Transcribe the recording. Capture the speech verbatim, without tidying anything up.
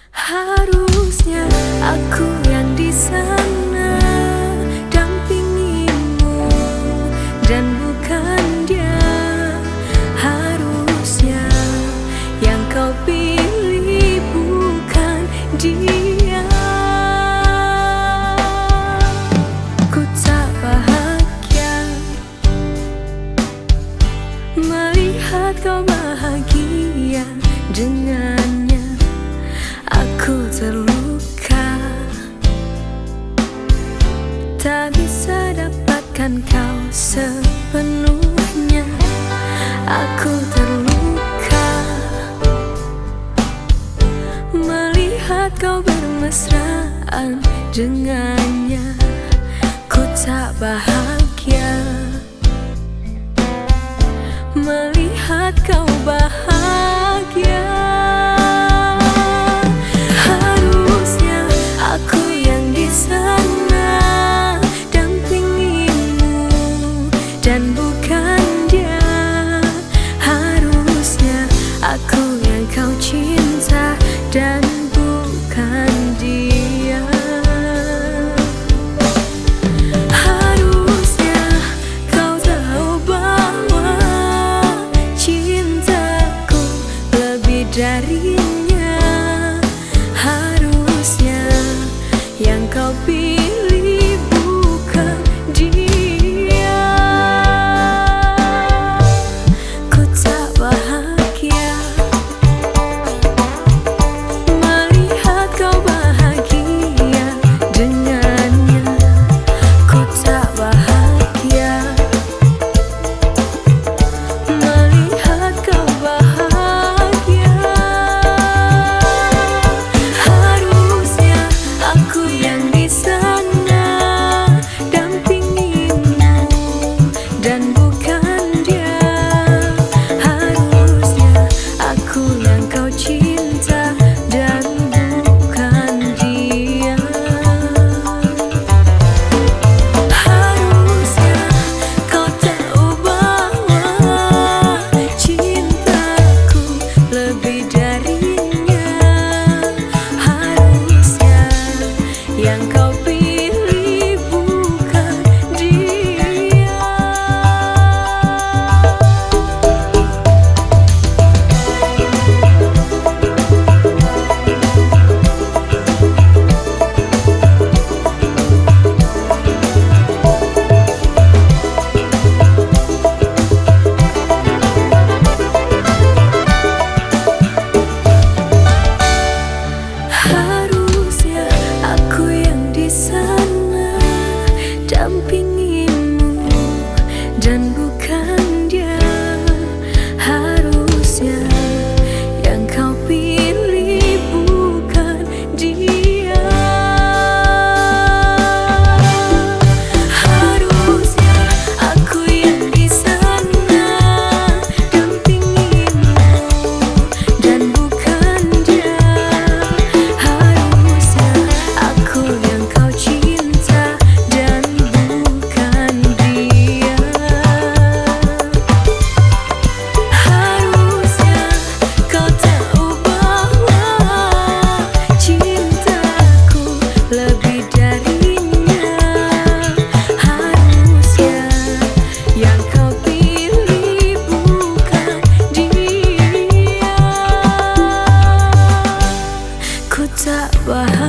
Harusnya aku yang di sana dampingimu dan bukan dia. Harusnya yang kau pilih bukan dia. Ku tak bahagia melihat kau bahagia dengannya. Aku terluka, tak bisa dapatkan kau sepenuhnya. Aku terluka melihat kau bermesraan dengannya. Ku tak bahagia melihat kau bahagia. Dan bukan dia. Harusnya aku yang kau cinta dan bukan dia. Harusnya kau tahu bahwa cintaku lebih darinya. Harusnya yang kau pilih bukan dia. Dan bukan dia. Harusnya aku yang kau cinta dan bukan dia. Harusnya kau tahu bahwa cintaku lebih darinya. Harusnya yang kau pilih bukan dia. Harusnya aku yang di sana dampingimu dan bukan dia. Harusnya yang kau pilih bukan dia. Harusnya aku yang di sana dampingimu dan bukan dia. Ku tak bahagia